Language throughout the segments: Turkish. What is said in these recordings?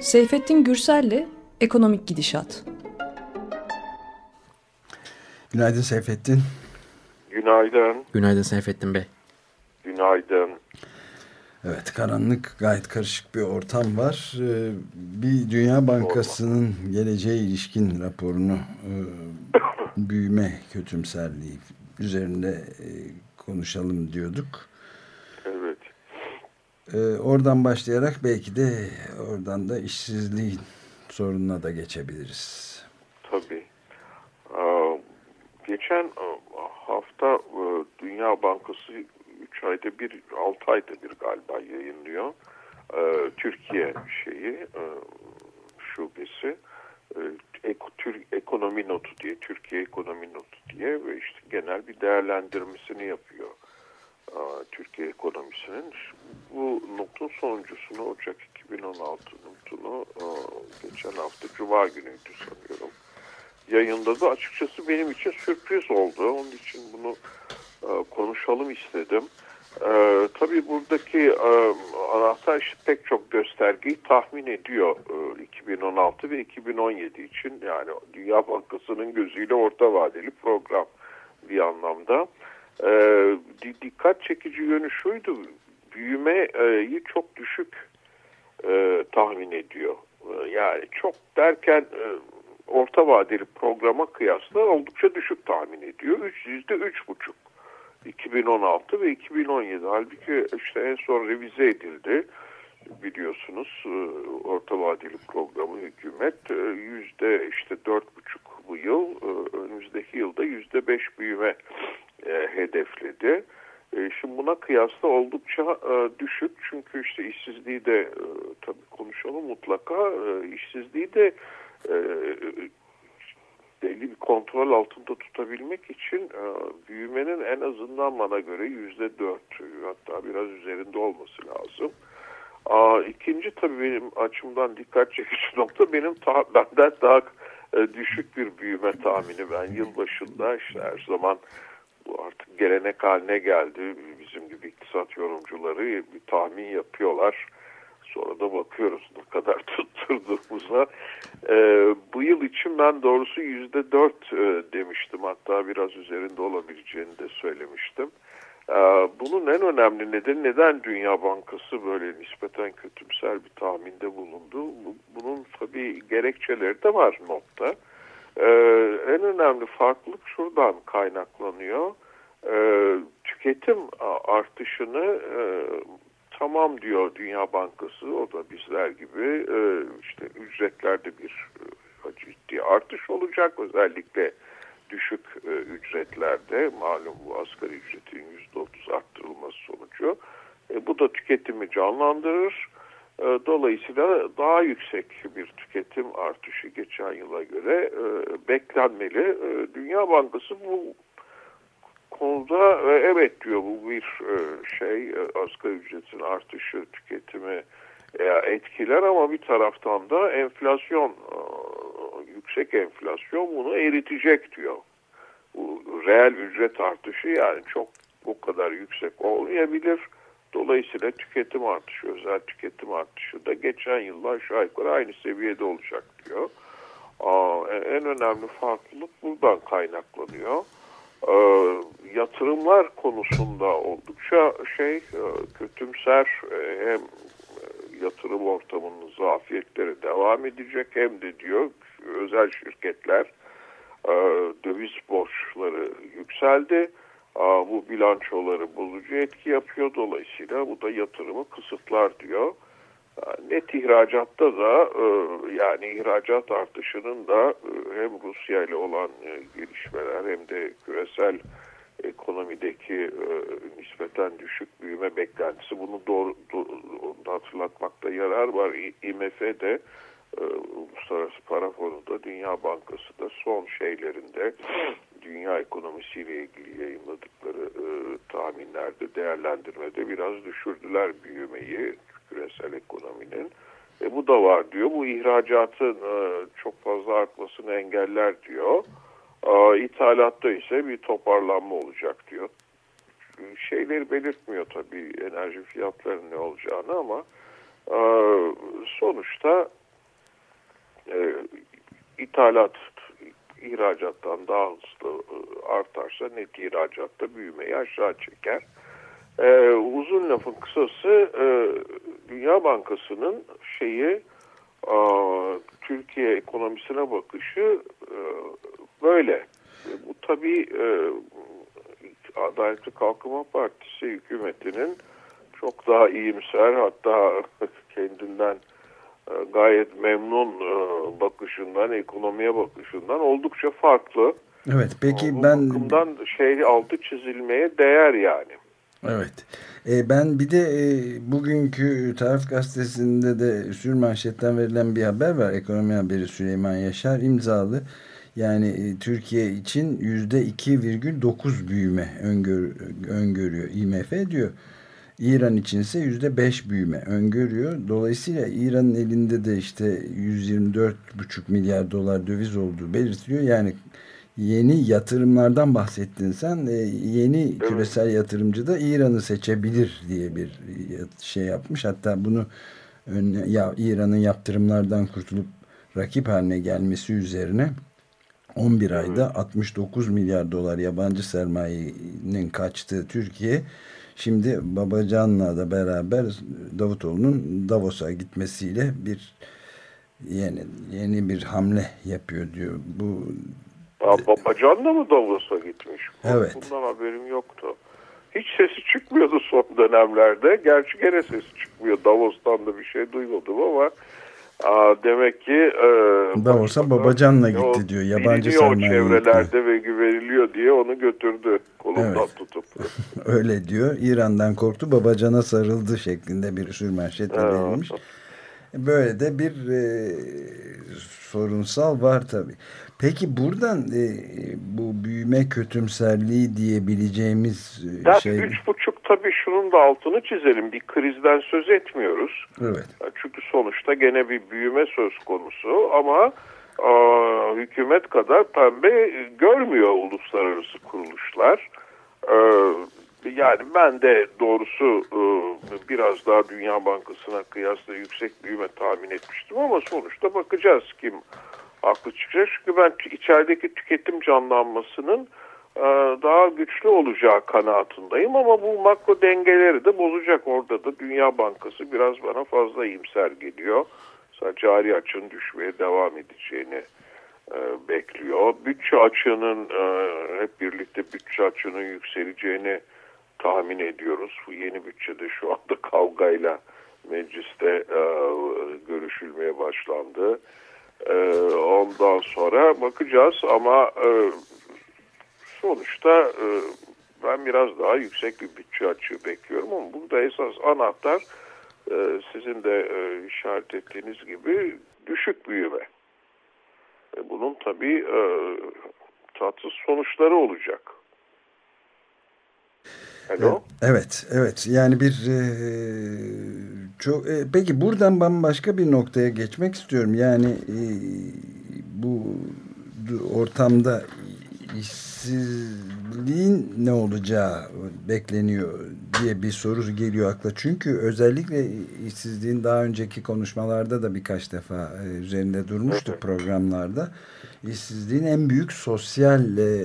Seyfettin Gürsel'le Ekonomik Gidişat. Günaydın Seyfettin. Günaydın. Günaydın Seyfettin Bey. Günaydın. Evet, karanlık, gayet karışık bir ortam var. Bir Dünya Bankası'nın geleceğe ilişkin raporunu büyüme kötümserliği üzerinde konuşalım diyorduk. Evet. Oradan başlayarak belki de oradan da işsizliğin sorununa da geçebiliriz. Tabii. Geçen hafta Dünya Bankası 3 ayda bir, 6 ayda bir galiba yayınlıyor. Türkiye şubesi ekonomi notu diye, Türkiye ekonomi notu diye ve işte genel bir değerlendirmesini yapıyor Türkiye ekonomisinin. Bu notun sonuncusunu Ocak 2016 notunu geçen hafta Cuma günüydü sanıyorum yayınladı. Açıkçası benim için sürpriz oldu. Onun için bunu konuşalım istedim. Tabii buradaki anahtar işte pek çok göstergeyi tahmin ediyor 2016 ve 2017 için. Yani Dünya Bankası'nın gözüyle orta vadeli program bir anlamda. Dikkat çekici yönü şuydu. Büyümeyi çok düşük tahmin ediyor. Yani çok derken orta vadeli programa kıyasla oldukça düşük tahmin ediyor. %3,5 2016 ve 2017. Halbuki işte en son revize edildi. Biliyorsunuz orta vadeli programı hükümet %4,5 bu yıl, önümüzdeki yılda %5 büyüme hedefledi. Şimdi buna kıyasla oldukça düşük. Çünkü işte işsizliği de tabii konuşalım mutlaka. İşsizliği de belli bir kontrol altında tutabilmek için büyümenin en azından bana göre %4, hatta biraz üzerinde olması lazım. İkinci tabii benim açımdan dikkat çekici nokta benden daha düşük bir büyüme tahmini. Ben yılbaşında işte her zaman bu artık gelenek haline geldi. Bizim gibi iktisat yorumcuları bir tahmin yapıyorlar. Sonra da bakıyoruz ne kadar tutturduğumuza. Bu yıl için ben doğrusu %4 demiştim. Hatta biraz üzerinde olabileceğini de söylemiştim. Bunun en önemli nedeni neden Dünya Bankası böyle nispeten kötümser bir tahminde bulundu. Bunun tabii gerekçeleri de var notta. En önemli farklılık şuradan kaynaklanıyor. Tüketim artışını tamam diyor Dünya Bankası, o da bizler gibi işte ücretlerde bir ciddi artış olacak. Özellikle düşük ücretlerde malum bu asgari ücretin %30 arttırılması sonucu. Bu da tüketimi canlandırır. Dolayısıyla daha yüksek bir tüketim artışı geçen yıla göre beklenmeli. Dünya Bankası bu konuda evet diyor, bu bir asgari ücretin artışı tüketimi etkiler ama bir taraftan da enflasyon, yüksek enflasyon bunu eritecek diyor. Bu reel ücret artışı yani çok bu kadar yüksek olmayabilir. Dolayısıyla tüketim artışı, özel tüketim artışı da geçen yılla aşağı yukarı aynı seviyede olacak diyor. En önemli farklılık buradan kaynaklanıyor. Yatırımlar konusunda oldukça kötümser, hem yatırım ortamının zafiyetleri devam edecek hem de diyor özel şirketler döviz borçları yükseldi. Bu bilançoları bozucu etki yapıyor. Dolayısıyla bu da yatırımı kısıtlar diyor. Net ihracatta da yani ihracat artışının da hem Rusya ile olan gelişmeler hem de küresel ekonomideki nispeten düşük büyüme beklentisi, bunu doğru hatırlatmakta yarar var. IMF de Uluslararası Para Fonu da Dünya Bankası da son şeylerinde dünya ekonomisiyle ilgili yayınladıkları tahminlerde, değerlendirmede biraz düşürdüler büyümeyi küresel ekonominin. Bu da var diyor. Bu ihracatın çok fazla artmasını engeller diyor. İthalatta ise bir toparlanma olacak diyor. Şeyleri belirtmiyor tabii, enerji fiyatlarının ne olacağını, ama sonuçta ithalat ihracattan daha hızlı artarsa net ihracatta büyümeyi aşağı çeker. Uzun lafın kısası Dünya Bankası'nın Türkiye ekonomisine bakışı böyle. Bu tabii Adalet ve Kalkınma Partisi hükümetinin çok daha iyimser, hatta kendinden gayet memnun bakışından, ekonomiye bakışından oldukça farklı. Evet, peki bu ben... bakımdan altı çizilmeye değer yani. Evet. Ben bir de bugünkü Taraf Gazetesi'nde de sürmanşetten verilen bir haber var. Ekonomi haberi, Süleyman Yaşar imzalı. Yani Türkiye için %2,9 büyüme öngörüyor IMF diyor. İran için ise %5 büyüme öngörüyor. Dolayısıyla İran'ın elinde de işte 124,5 milyar dolar döviz olduğu belirtiliyor. Yani yeni yatırımlardan bahsettin sen. Yeni küresel yatırımcı da İran'ı seçebilir diye bir şey yapmış. Hatta bunu İran'ın yaptırımlardan kurtulup rakip haline gelmesi üzerine 11 ayda 69 milyar dolar yabancı sermayenin kaçtığı Türkiye, şimdi Babacan'la da beraber Davutoğlu'nun Davos'a gitmesiyle yeni bir hamle yapıyor diyor. Babacan da mı Davos'a gitmiş? Evet. Bundan haberim yoktu. Hiç sesi çıkmıyordu son dönemlerde. Gerçi gene sesi çıkmıyor. Davos'tan da bir şey duymadım ama demek ki Davos'a Babacan'la gitti diyor. Yabancı sermaye çevrelerde ve güveniliyor diye onu götürdü kolundan tutup. Öyle diyor. İran'dan korktu, Babacan'a sarıldı şeklinde bir sürmanşetle verilmiş. Böyle de bir sorunsal var tabii. Peki buradan bu büyüme kötümserliği diyebileceğimiz şey... 3,5 tabii şunun da altını çizelim. Bir krizden söz etmiyoruz. Evet. Çünkü sonuçta gene bir büyüme söz konusu ama hükümet kadar pembe görmüyor uluslararası kuruluşlar. Yani ben de doğrusu biraz daha Dünya Bankası'na kıyasla yüksek büyüme tahmin etmiştim ama sonuçta bakacağız kim haklı çıkacak. Çünkü ben içerideki tüketim canlanmasının daha güçlü olacağı kanaatindeyim ama bu makro dengeleri de bozacak. Orada da Dünya Bankası biraz bana fazla iyimser geliyor. Sadece cari açığın düşmeye devam edeceğini bekliyor. Bütçe açığının hep birlikte bütçe açığının yükseleceğini tahmin ediyoruz. Bu yeni bütçede şu anda kavgayla mecliste görüşülmeye başlandı. Ondan sonra bakacağız ama sonuçta ben biraz daha yüksek bir bütçe açığı bekliyorum ama burada esas anahtar sizin de işaret ettiğiniz gibi düşük büyüme. Bunun tabii tatsız sonuçları olacak. Hello? Evet. Yani çok peki buradan bambaşka bir noktaya geçmek istiyorum. Yani bu ortamda işsizliğin ne olacağı bekleniyor diye bir soru geliyor akla. Çünkü özellikle işsizliğin daha önceki konuşmalarda da birkaç defa üzerinde durmuştuk programlarda. İşsizliğin en büyük sosyal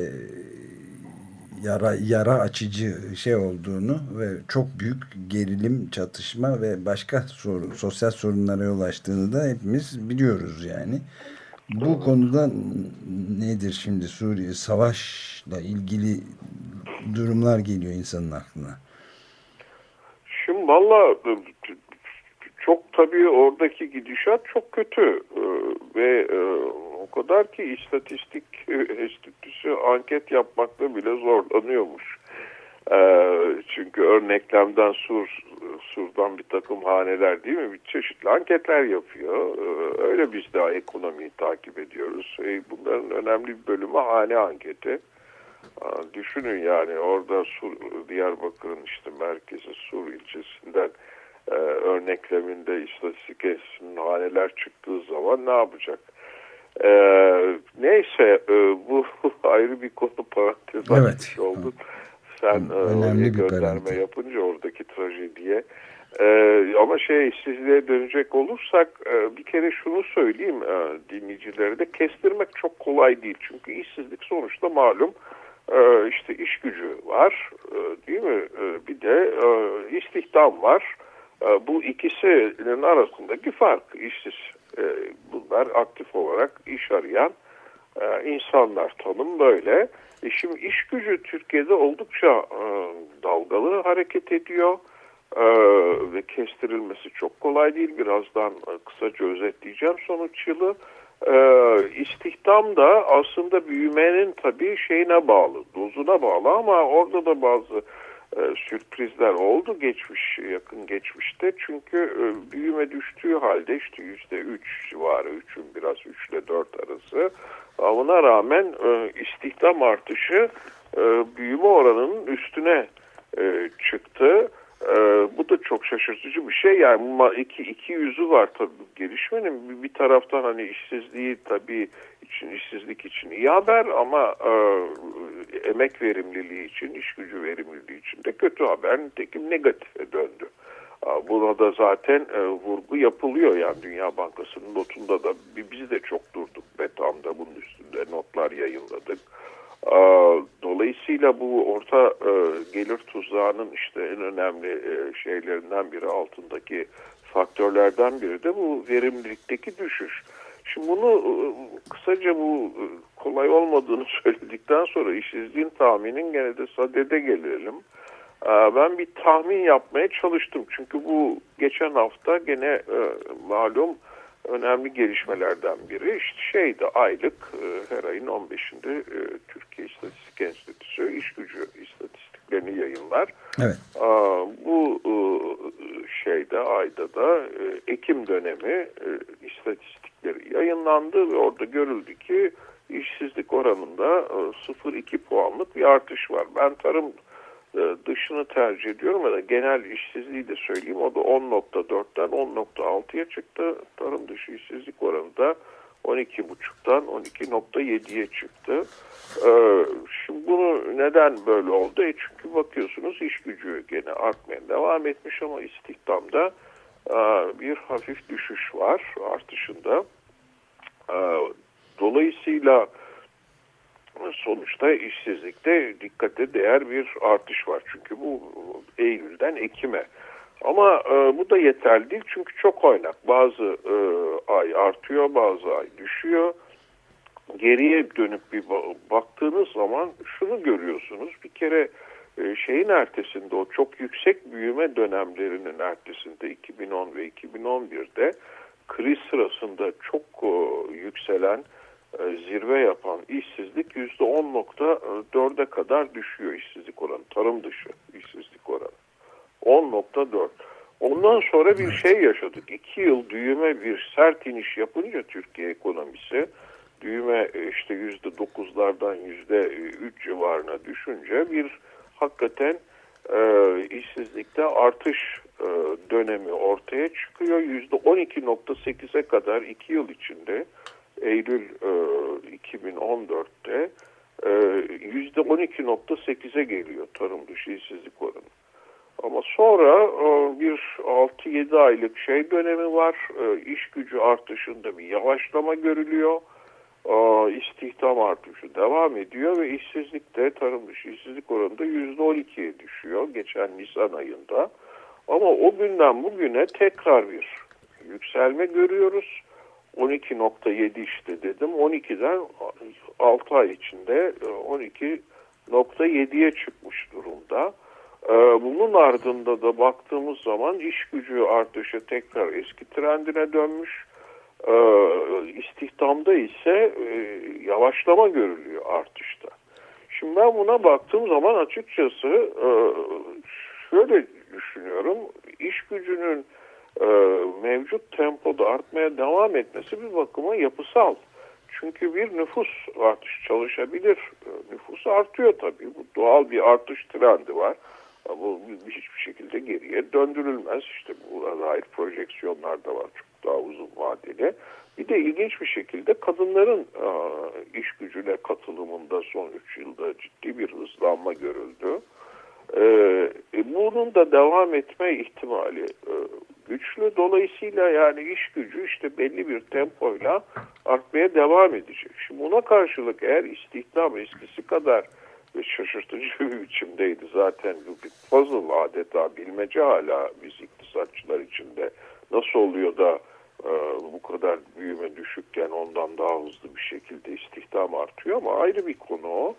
yara açıcı şey olduğunu ve çok büyük gerilim, çatışma ve başka sosyal sorunlara yol açtığını da hepimiz biliyoruz yani. Bu konuda nedir şimdi Suriye savaşla ilgili durumlar geliyor insanın aklına? Şimdi valla çok tabii oradaki gidişat çok kötü ve o kadar ki İstatistik Enstitüsü anket yapmakta bile zorlanıyormuş. Çünkü örneklemden Sur'dan bir takım haneler değil mi? Bir çeşitli anketler yapıyor. Öyle biz daha ekonomiyi takip ediyoruz. Bunların önemli bir bölümü hane anketi. Düşünün yani orada Diyarbakır'ın işte merkezi Sur ilçesinden örnekleminde istatistik enstitüsünün haneler çıktığı zaman ne yapacak? Neyse bu ayrı bir konu, parantez açmış olduk. Sen oraya gönderme yapınca oradaki trajediye. Ama işsizliğe dönecek olursak bir kere şunu söyleyeyim dinleyicilere de, kestirmek çok kolay değil. Çünkü işsizlik sonuçta malum işte iş gücü var, değil mi? Bir de istihdam var. Bu ikisinin arasındaki fark işsiz. Bunlar aktif olarak iş arayan insanlar, tanım böyle. Şimdi iş gücü Türkiye'de oldukça dalgalı hareket ediyor. Ve kestirilmesi çok kolay değil. Birazdan kısaca özetleyeceğim sonuç yılı. İstihdam da aslında büyümenin tabii şeyine bağlı, dozuna bağlı, ama orada da bazı sürprizler oldu yakın geçmişte. Çünkü büyüme düştüğü halde işte %3 civarı, 3'ün biraz 3 ile 4 arası. Buna rağmen istihdam artışı büyüme oranının üstüne çıktı. Bu da çok şaşırtıcı bir şey. Yani iki yüzü var tabii gelişmenin. Bir taraftan hani işsizliği tabii işsizlik için iyi haber, ama emek verimliliği için, iş gücü verimliliği için de kötü haber. Nitekim negatife döndü. Buna da zaten vurgu yapılıyor. Yani Dünya Bankası'nın notunda da biz de çok durduk. BETAM'da bunun üstünde notlar yayınladık. Dolayısıyla bu orta gelir tuzağının işte en önemli şeylerinden biri, altındaki faktörlerden biri de bu verimlilikteki düşüş. Şimdi bunu kısaca bu kolay olmadığını söyledikten sonra işsizliğin tahminin gene de sadede gelelim. Ben bir tahmin yapmaya çalıştım. Çünkü bu geçen hafta gene malum önemli gelişmelerden biri. İşte aylık her ayın 15'inde Türkiye İstatistik Enstitüsü iş gücü istatistiklerini yayınlar. Evet. Bu ayda da Ekim dönemi istatistikleri yayınlandı ve orada görüldü ki işsizlik oranında 0,2 puanlık bir artış var. Ben tarım dışını tercih ediyorum ya da genel işsizliği de söyleyeyim. O da 10,4'ten 10,6'ya çıktı. Tarım dışı işsizlik oranı da 12,5'tan 12,7'ye çıktı. Şimdi bunu neden böyle oldu? Çünkü bakıyorsunuz iş gücü gene artmaya devam etmiş ama istihdamda bir hafif düşüş var artışında. Dolayısıyla sonuçta işsizlikte dikkate değer bir artış var. Çünkü bu Eylül'den Ekim'e. Ama bu da yeterli değil çünkü çok oynak. Bazı ay artıyor, bazı ay düşüyor. Geriye dönüp bir baktığınız zaman şunu görüyorsunuz. Bir kere şeyin ertesinde, o çok yüksek büyüme dönemlerinin ertesinde 2010 ve 2011'de kriz sırasında çok yükselen, zirve yapan işsizlik %10,4'e kadar düşüyor işsizlik oranı. Tarım dışı işsizlik oranı. 10,4. Ondan sonra bir şey yaşadık. 2 yıl büyüme bir sert iniş yapınca Türkiye ekonomisi, büyüme işte %9'lardan %3 civarına düşünce bir hakikaten işsizlikte artış dönemi ortaya çıkıyor. %12,8'e kadar 2 yıl içinde, Eylül 2014'te %12,8'e geliyor tarım dışı işsizlik oranı. Ama sonra bir 6-7 aylık dönemi var. İş gücü artışında bir yavaşlama görülüyor. İstihdam artışı devam ediyor ve işsizlik de tarım dışı işsizlik oranında %12'ye düşüyor geçen Nisan ayında. Ama o günden bugüne tekrar bir yükselme görüyoruz. 12,7 işte dedim. 12'den 6 ay içinde 12,7'ye çıkmış durumda. Bunun ardında da baktığımız zaman iş gücü artışı tekrar eski trendine dönmüş. İstihdamda ise yavaşlama görülüyor artışta. Şimdi ben buna baktığım zaman açıkçası şöyle düşünüyorum. İş gücünün mevcut tempoda artmaya devam etmesi bir bakıma yapısal. Çünkü bir nüfus artışı çalışabilir. Nüfus artıyor tabii. Bu doğal bir artış trendi var. Bu hiçbir şekilde geriye döndürülmez. İşte buna dair projeksiyonlar da var. Çok daha uzun vadeli. Bir de ilginç bir şekilde kadınların iş gücüne katılımında son 3 yılda ciddi bir hızlanma görüldü. Bunun da devam etme ihtimali güçlü. Dolayısıyla yani iş gücü işte belli bir tempoyla artmaya devam edecek. Şimdi buna karşılık eğer istihdam eskisi kadar şaşırtıcı bir biçimdeydi. Zaten bu bir puzzle adeta bilmece hala biz iktisatçılar içinde nasıl oluyor da bu kadar büyüme düşükken ondan daha hızlı bir şekilde istihdam artıyor ama ayrı bir konu o.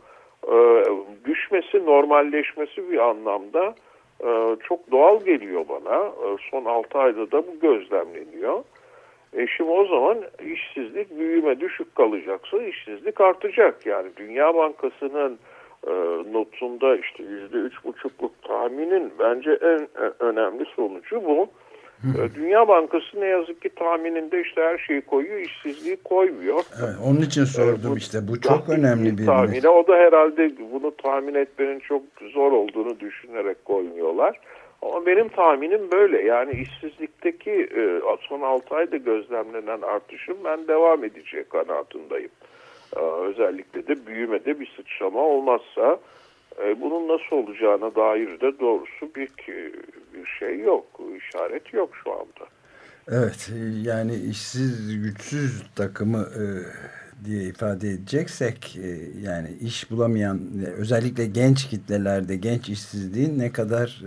Düşmesi, normalleşmesi bir anlamda çok doğal geliyor bana. Son 6 ayda da bu gözlemleniyor. Şimdi o zaman işsizlik büyüme düşük kalacaksa işsizlik artacak. Yani Dünya Bankası'nın notunda işte %3,5'luk tahminin bence en önemli sonucu bu. Dünya Bankası ne yazık ki tahmininde işte her şeyi koyuyor, işsizliği koymuyor. Evet, onun için sordum işte bu çok önemli bir tahmine. O da herhalde bunu tahmin etmenin çok zor olduğunu düşünerek koymuyorlar. Ama benim tahminim böyle. Yani işsizlikteki son 6 ayda gözlemlenen artışın ben devam edeceği kanaatindeyim. Özellikle de büyümede bir sıçrama olmazsa bunun nasıl olacağına dair de doğrusu bir şey yok, işaret yok şu anda. Evet, yani işsiz güçsüz takımı diye ifade edeceksek yani iş bulamayan özellikle genç kitlelerde genç işsizliğin ne kadar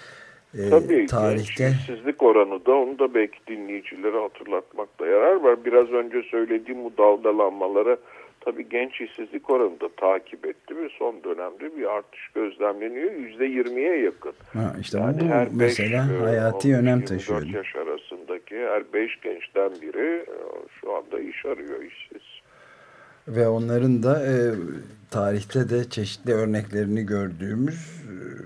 tabii, tarihte... genç işsizlik oranı da onu da belki dinleyicilere hatırlatmakta yarar var. Biraz önce söylediğim bu dalgalanmaları tabii genç işsizlik oranı da takip etti ve son dönemde bir artış gözlemleniyor. %20'ye yakın. İşte yani bu her mesela hayati önem taşıyor. 24 yaş arasındaki her 5 gençten biri şu anda iş arıyor, işsiz. Ve onların da tarihte de çeşitli örneklerini gördüğümüz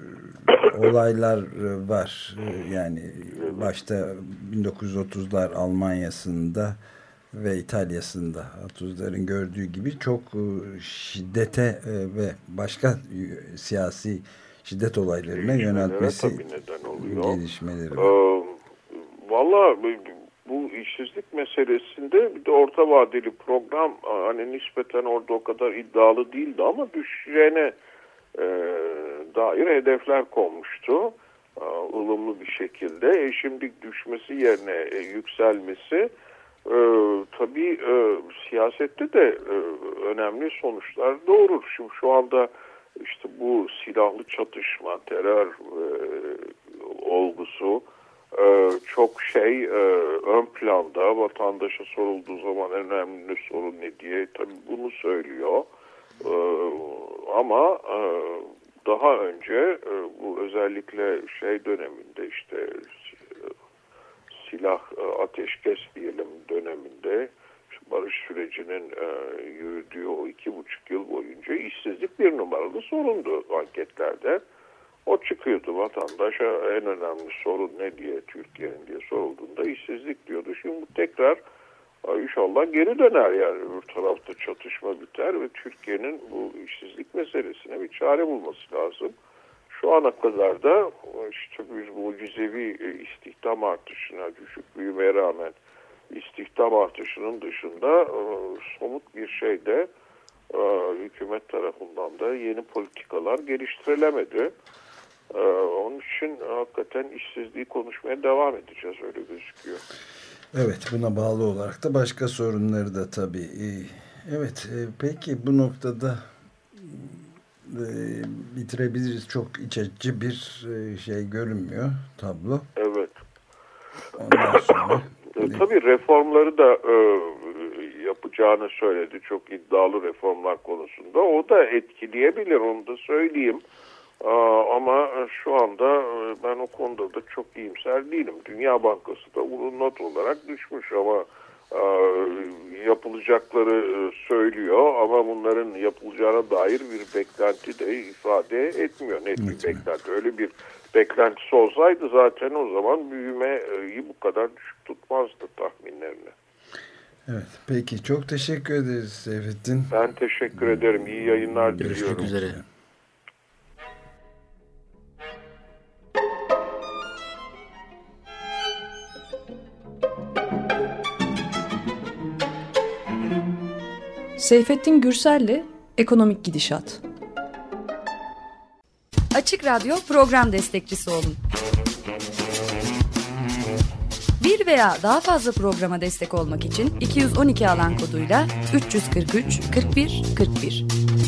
olaylar var. Yani başta 1930'lar Almanya'sında ve İtalya'sında 30'ların gördüğü gibi çok şiddete ve başka siyasi şiddet olaylarına yöneltmesi gelişmeleri. Valla bu işsizlik meselesinde bir de orta vadeli program hani nispeten orada o kadar iddialı değildi ama düşeceğine dair hedefler konmuştu. ılımlı bir şekilde. Şimdi düşmesi yerine yükselmesi tabii siyasette de önemli sonuçlar doğurur. Şimdi şu anda işte bu silahlı çatışma, terör olgusu çok ön planda. Vatandaşa sorulduğu zaman en önemli sorun ne diye tabii bunu söylüyor. Ama daha önce bu özellikle döneminde işte silah ateşkes diyelim döneminde barış sürecinin yürüdüğü o 2,5 yıl boyunca işsizlik bir numaralı sorundu anketlerde. O çıkıyordu vatandaşa en önemli sorun ne diye Türkiye'nin diye sorulduğunda işsizlik diyordu. Şimdi bu tekrar inşallah geri döner yani öbür tarafta çatışma biter ve Türkiye'nin bu işsizlik meselesine bir çare bulması lazım. Şu ana kadar da işte biz mucizevi istihdam artışına, düşük büyümeye rağmen istihdam artışının dışında somut bir de hükümet tarafından da yeni politikalar geliştirilemedi. Onun için hakikaten işsizliği konuşmaya devam edeceğiz öyle gözüküyor. Evet, buna bağlı olarak da başka sorunları da tabii. Evet, peki bu noktada bitirebiliriz. Çok iç açıcı bir görünmüyor tablo. Evet. Ondan sonra... Tabii reformları da yapacağını söyledi. Çok iddialı reformlar konusunda. O da etkileyebilir, onu da söyleyeyim. Ama şu anda ben o konuda da çok iyimser değilim. Dünya Bankası da bunu not olarak düşmüş ama yapılacakları söylüyor ama bunların yapılacağına dair bir beklenti de ifade etmiyor. Net bir beklenti. Öyle bir beklentisi olsaydı zaten o zaman büyümeyi bu kadar düşük tutmazdı tahminlerini. Evet. Peki. Çok teşekkür ederiz Seyfettin. Ben teşekkür ederim. İyi yayınlar diliyorum. Görüşmek üzere. Seyfettin Gürsel'le Ekonomik Gidişat. Açık Radyo program destekçisi olun. Bir veya daha fazla programa destek olmak için 212 alan koduyla 343 41 41.